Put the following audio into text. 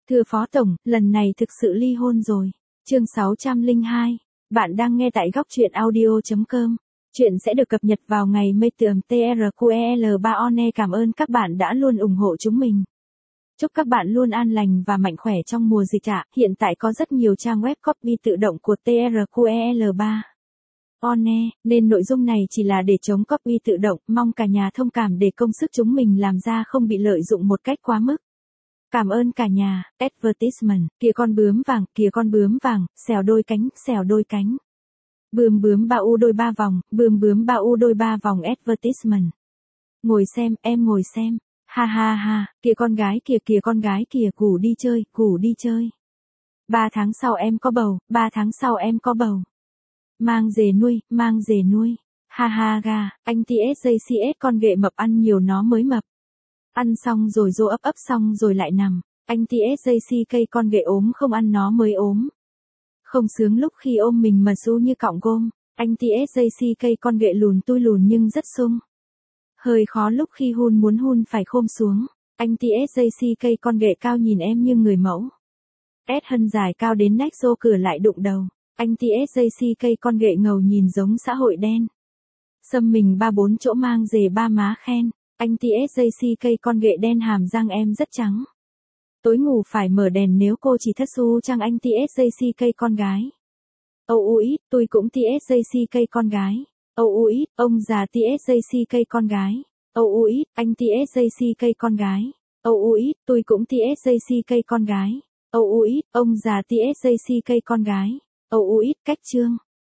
Thưa Phó Tổng, lần này thực sự ly hôn rồi. Chương 602. Bạn đang nghe tại góc truyện audio.com. Chuyện sẽ được cập nhật vào ngày mây tường TRQEL3 Cảm ơn các bạn đã luôn ủng hộ chúng mình. Chúc các bạn luôn an lành và mạnh khỏe trong mùa dịch ạ. Hiện tại có rất nhiều trang web copy tự động của TRQEL3 nên nội dung này chỉ là để chống copy tự động, mong cả nhà thông cảm để công sức chúng mình làm ra không bị lợi dụng một cách quá mức. Cảm ơn cả nhà. Advertisement, kìa con bướm vàng, xèo đôi cánh, xèo đôi cánh. Bướm ba u đôi ba vòng, bướm ba u đôi ba vòng advertisement. Ngồi xem, em ngồi xem. Ha ha ha, kìa con gái kìa, củ đi chơi. 3 tháng sau em có bầu. Mang dề nuôi. Ha ha ga, anh TSJCS con ghệ mập ăn nhiều nó mới mập. Ăn xong rồi rô ấp xong rồi lại nằm. Anh TSJCK con ghệ ốm không ăn nó mới ốm. Không sướng lúc khi ôm mình mà su như cọng gôm. Anh TSJCK con ghệ lùn tui lùn nhưng rất sung. Hơi khó lúc khi muốn hun phải khom xuống. Anh TSJCK con ghệ cao nhìn em như người mẫu. S hân dài cao đến nách xô cửa lại đụng đầu. Anh TSJCK con ghệ ngầu nhìn giống xã hội đen. Xâm mình 3-4 chỗ mang dề ba má khen. Anh TSJCK con ghệ đen hàm răng em rất trắng. Tối ngủ phải mở đèn nếu cô chỉ thất xu chăng anh TSJCK con gái. Ôi tôi cũng TSJCK con gái. Ôi ông già TSJCK con gái. Ôi anh TSJCK con gái. Ôi tôi cũng TSJCK con gái. Ôi ông già TSJCK con gái. Ôi cách chương.